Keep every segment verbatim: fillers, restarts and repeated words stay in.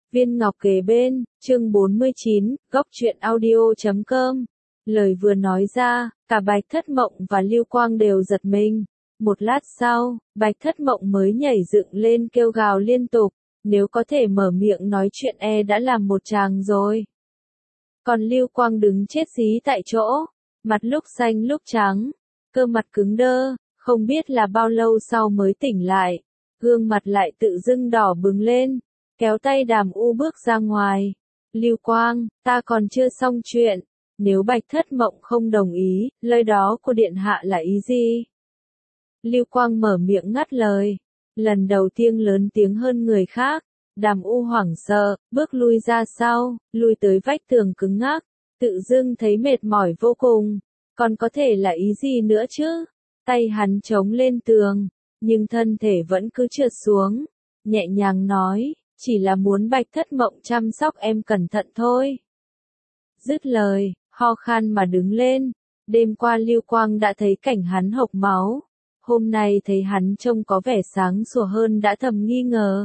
Viên ngọc kề bên, chương bốn mươi chín, góc truyện audio chấm com. Lời vừa nói ra, cả Bạch Thất Mộng và Lưu Quang đều giật mình. Một lát sau, Bạch Thất Mộng mới nhảy dựng lên kêu gào liên tục, nếu có thể mở miệng nói chuyện e đã làm một tràng rồi. Còn Lưu Quang đứng chết dí tại chỗ, mặt lúc xanh lúc trắng, cơ mặt cứng đơ, không biết là bao lâu sau mới tỉnh lại, gương mặt lại tự dưng đỏ bừng lên, kéo tay Đàm U bước ra ngoài. Lưu Quang, ta còn chưa xong chuyện, nếu Bạch Thất Mộng không đồng ý, lời đó của điện hạ là ý gì? Lưu Quang mở miệng ngắt lời, lần đầu tiên lớn tiếng hơn người khác. Đàm U hoảng sợ, bước lui ra sau, lui tới vách tường cứng ngắc, tự dưng thấy mệt mỏi vô cùng, còn có thể là ý gì nữa chứ? Tay hắn chống lên tường, nhưng thân thể vẫn cứ trượt xuống, nhẹ nhàng nói, chỉ là muốn Bạch Thất Mộng chăm sóc em cẩn thận thôi. Dứt lời, ho khan mà đứng lên, đêm qua Lưu Quang đã thấy cảnh hắn hộc máu, hôm nay thấy hắn trông có vẻ sáng sủa hơn đã thầm nghi ngờ.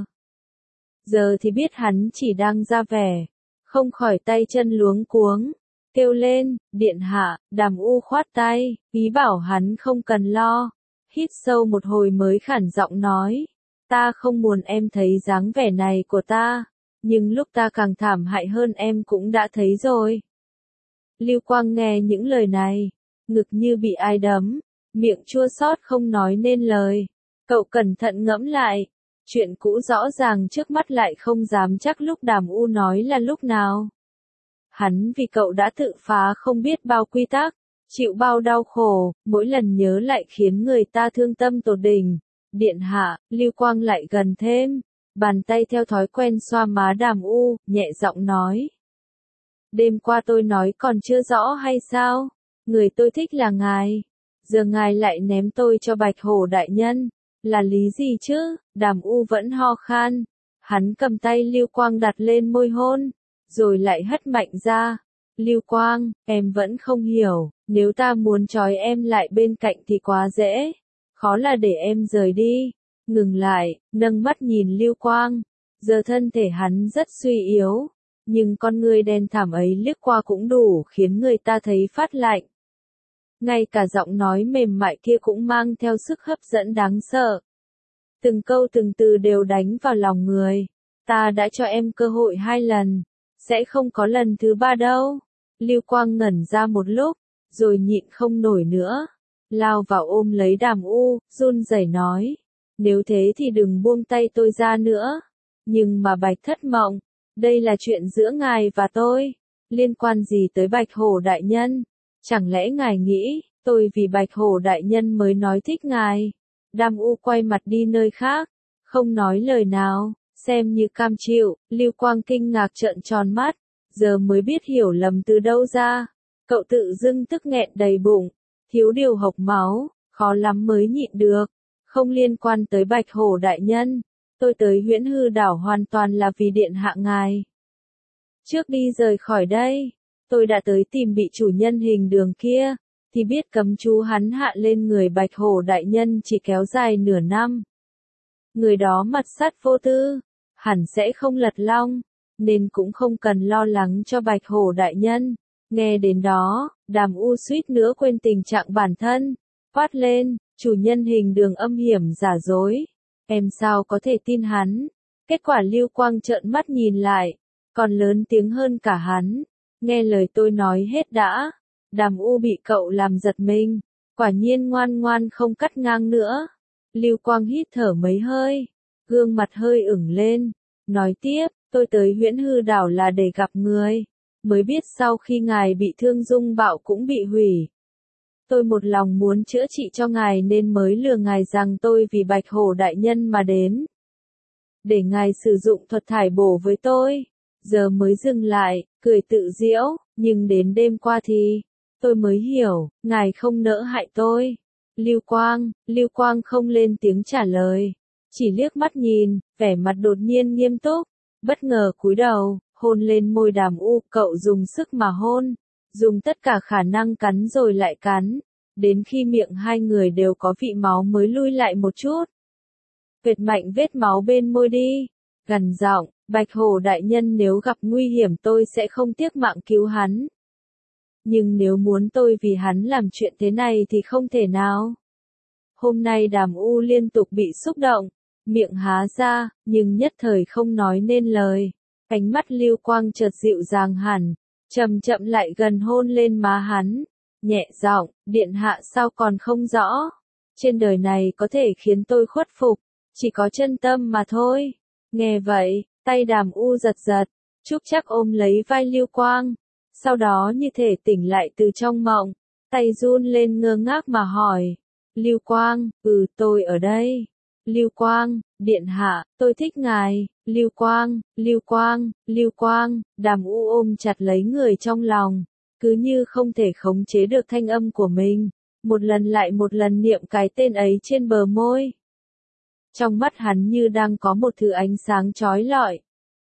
Giờ thì biết hắn chỉ đang ra vẻ, không khỏi tay chân luống cuống, kêu lên, điện hạ. Đàm U khoát tay, ý bảo hắn không cần lo, hít sâu một hồi mới khản giọng nói, ta không muốn em thấy dáng vẻ này của ta, nhưng lúc ta càng thảm hại hơn em cũng đã thấy rồi. Lưu Quang nghe những lời này, ngực như bị ai đấm, miệng chua xót không nói nên lời, cậu cẩn thận ngẫm lại. Chuyện cũ rõ ràng trước mắt lại không dám chắc lúc Đàm U nói là lúc nào. Hắn vì cậu đã tự phá không biết bao quy tắc, chịu bao đau khổ, mỗi lần nhớ lại khiến người ta thương tâm tột đỉnh. Điện hạ, Lưu Quang lại gần thêm, bàn tay theo thói quen xoa má Đàm U, nhẹ giọng nói. Đêm qua tôi nói còn chưa rõ hay sao? Người tôi thích là ngài, giờ ngài lại ném tôi cho Bạch Hổ đại nhân. Là lý gì chứ? Đàm U vẫn ho khan. Hắn cầm tay Lưu Quang đặt lên môi hôn, rồi lại hất mạnh ra. Lưu Quang, em vẫn không hiểu, nếu ta muốn trói em lại bên cạnh thì quá dễ. Khó là để em rời đi. Ngừng lại, nâng mắt nhìn Lưu Quang. Giờ thân thể hắn rất suy yếu, nhưng con người đen thẳm ấy liếc qua cũng đủ khiến người ta thấy phát lạnh. Ngay cả giọng nói mềm mại kia cũng mang theo sức hấp dẫn đáng sợ. Từng câu từng từ đều đánh vào lòng người. Ta đã cho em cơ hội hai lần, sẽ không có lần thứ ba đâu. Lưu Quang ngẩn ra một lúc, rồi nhịn không nổi nữa, lao vào ôm lấy Đàm U, run rẩy nói. Nếu thế thì đừng buông tay tôi ra nữa. Nhưng mà Bạch Thất Mộng, đây là chuyện giữa ngài và tôi, liên quan gì tới Bạch Hổ đại nhân? Chẳng lẽ ngài nghĩ, tôi vì Bạch Hổ đại nhân mới nói thích ngài? Đàm U quay mặt đi nơi khác, không nói lời nào, xem như cam chịu. Lưu Quang kinh ngạc trợn tròn mắt, giờ mới biết hiểu lầm từ đâu ra. Cậu tự dưng tức nghẹn đầy bụng, thiếu điều hộc máu, khó lắm mới nhịn được. Không liên quan tới Bạch Hổ đại nhân, tôi tới Huyễn Hư đảo hoàn toàn là vì điện hạ ngài. Trước đi rời khỏi đây, tôi đã tới tìm vị chủ nhân hình đường kia, thì biết cấm chú hắn hạ lên người Bạch Hổ đại nhân chỉ kéo dài nửa năm. Người đó mặt sắt vô tư, hẳn sẽ không lật long, nên cũng không cần lo lắng cho Bạch Hổ đại nhân. Nghe đến đó, Đàm U suýt nữa quên tình trạng bản thân, quát lên, chủ nhân hình đường âm hiểm giả dối, em sao có thể tin hắn? Kết quả Lưu Quang trợn mắt nhìn lại, còn lớn tiếng hơn cả hắn. Nghe lời tôi nói hết đã. Đàm U bị cậu làm giật mình, quả nhiên ngoan ngoan không cắt ngang nữa. Lưu Quang hít thở mấy hơi, gương mặt hơi ửng lên, nói tiếp, tôi tới Huyễn Hư đảo là để gặp người, mới biết sau khi ngài bị thương dung bạo cũng bị hủy. Tôi một lòng muốn chữa trị cho ngài nên mới lừa ngài rằng tôi vì Bạch Hổ đại nhân mà đến. Để ngài sử dụng thuật thải bổ với tôi. Giờ mới dừng lại, cười tự giễu, nhưng đến đêm qua thì, tôi mới hiểu, ngài không nỡ hại tôi. Lưu Quang, Lưu Quang không lên tiếng trả lời, chỉ liếc mắt nhìn, vẻ mặt đột nhiên nghiêm túc, bất ngờ cúi đầu, hôn lên môi Đàm U, cậu dùng sức mà hôn, dùng tất cả khả năng cắn rồi lại cắn, đến khi miệng hai người đều có vị máu mới lui lại một chút. Vệt mạnh vết máu bên môi đi, gằn giọng, Bạch Hổ đại nhân nếu gặp nguy hiểm tôi sẽ không tiếc mạng cứu hắn. Nhưng nếu muốn tôi vì hắn làm chuyện thế này thì không thể nào. Hôm nay Đàm U liên tục bị xúc động, miệng há ra, nhưng nhất thời không nói nên lời. Ánh mắt Lưu Quang chợt dịu dàng hẳn, chậm chậm lại gần hôn lên má hắn, nhẹ giọng, điện hạ sao còn không rõ. Trên đời này có thể khiến tôi khuất phục, chỉ có chân tâm mà thôi. Nghe vậy, tay Đàm U giật giật, Trúc Trác ôm lấy vai Lưu Quang, sau đó như thể tỉnh lại từ trong mộng, tay run lên ngơ ngác mà hỏi. Lưu Quang, ừ tôi ở đây. Lưu Quang, điện hạ, tôi thích ngài. Lưu Quang, Lưu Quang, Lưu Quang, Đàm U ôm chặt lấy người trong lòng, cứ như không thể khống chế được thanh âm của mình, một lần lại một lần niệm cái tên ấy trên bờ môi. Trong mắt hắn như đang có một thứ ánh sáng chói lọi,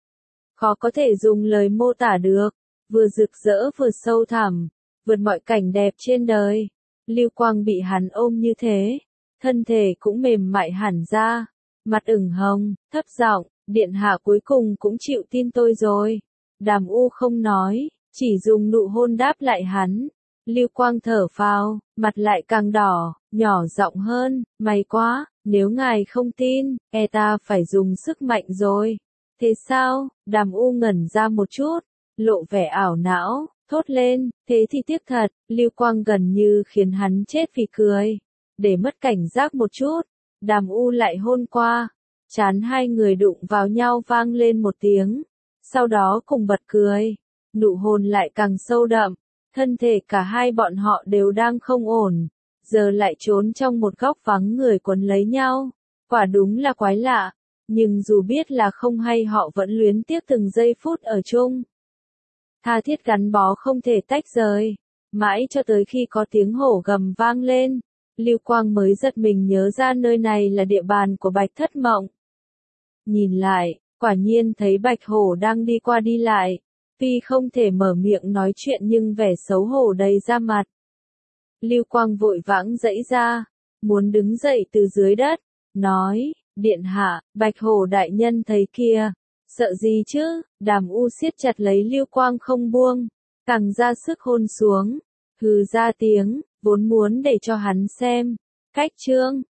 khó có thể dùng lời mô tả được, vừa rực rỡ vừa sâu thẳm, vượt mọi cảnh đẹp trên đời. Lưu Quang bị hắn ôm như thế, thân thể cũng mềm mại hẳn ra, mặt ửng hồng, thấp giọng, điện hạ cuối cùng cũng chịu tin tôi rồi. Đàm U không nói, chỉ dùng nụ hôn đáp lại hắn. Lưu Quang thở phào, mặt lại càng đỏ, nhỏ giọng hơn, may quá, nếu ngài không tin, e ta phải dùng sức mạnh rồi. Thế sao? Đàm U ngẩn ra một chút, lộ vẻ ảo não, thốt lên, thế thì tiếc thật. Lưu Quang gần như khiến hắn chết vì cười. Để mất cảnh giác một chút, Đàm U lại hôn qua, trán hai người đụng vào nhau vang lên một tiếng, sau đó cùng bật cười, nụ hôn lại càng sâu đậm, thân thể cả hai bọn họ đều đang không ổn, giờ lại trốn trong một góc vắng người quấn lấy nhau, quả đúng là quái lạ, nhưng dù biết là không hay họ vẫn luyến tiếc từng giây phút ở chung. Tha thiết gắn bó không thể tách rời, mãi cho tới khi có tiếng hổ gầm vang lên, Lưu Quang mới giật mình nhớ ra nơi này là địa bàn của Bạch Thất Mộng. Nhìn lại, quả nhiên thấy Bạch Hổ đang đi qua đi lại, tuy không thể mở miệng nói chuyện nhưng vẻ xấu hổ đầy ra mặt. Lưu Quang vội vãng dãy ra, muốn đứng dậy từ dưới đất, nói, điện hạ, Bạch Hổ đại nhân thấy kia, sợ gì chứ. Đàm U siết chặt lấy Lưu Quang không buông, càng ra sức hôn xuống, hừ ra tiếng, vốn muốn để cho hắn xem, cách chương.